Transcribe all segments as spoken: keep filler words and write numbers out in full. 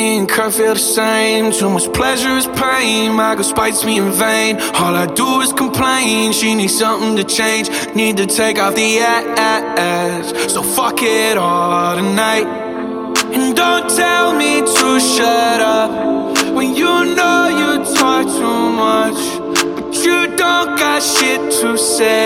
Me and Kurt feel the same. Too much pleasure is pain. My girl spites me in vain. All I do is complain. She needs something to change. Need to take off the ass. So fuck it all tonight. And don't tell me to shut up when you know you talk too much, but you don't got shit to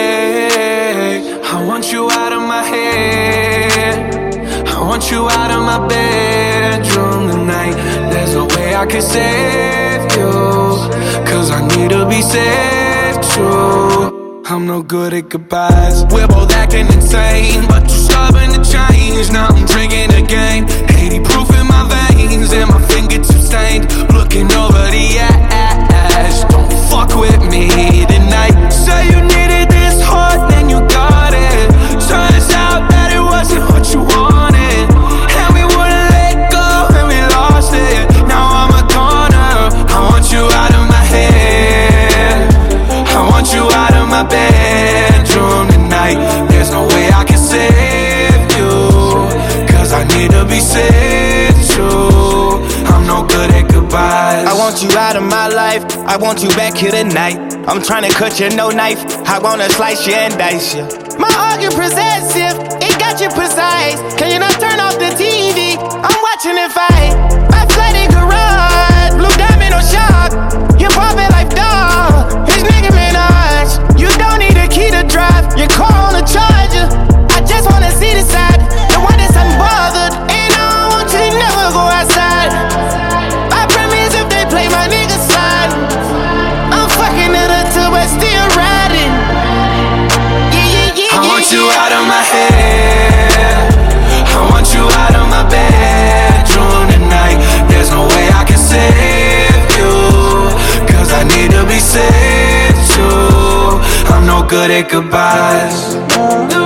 say. I want you out of my head. I want you out of my bedroom tonight. There's no way I can save you, cause I need to be saved too. I'm no good at goodbyes. We're both acting insane, but you're stubborn to change. Now I'm drinking again, eighty proof in my veins, and my fingertips stained. Looking over the ash. Don't fuck with me tonight. Say you needed this hard, then you got it. Turns out that it wasn't what you wanted, and we wouldn't let go, and we lost it. Now I'm a goner. I want you out of my head. I want you out of my bedroom tonight. There's no way I can save you, cause I need to be saved too. I'm no good at goodbyes. I want you out of my life. I want you back here tonight. I'm trying to cut you, no knife. I wanna slice you and dice you. My argument possessive, it got you precise. Can you not turn off the T V? I'm watching it fight. My flooded garage, blue diamond or shock. You pop it like dog. It's Nicki Minaj. You don't need a key to drive. Your car on a charger. I just wanna see the side, the one that's unbothered. And I don't want you to never go outside. I promise if they play my nigga side, I'm fucking it up till we're still riding. Yeah, yeah, yeah, I want yeah, you yeah. out of my head. I want you out of my bedroom tonight. There's no way I can save you, cause I need to be saved too. I'm no good at goodbyes.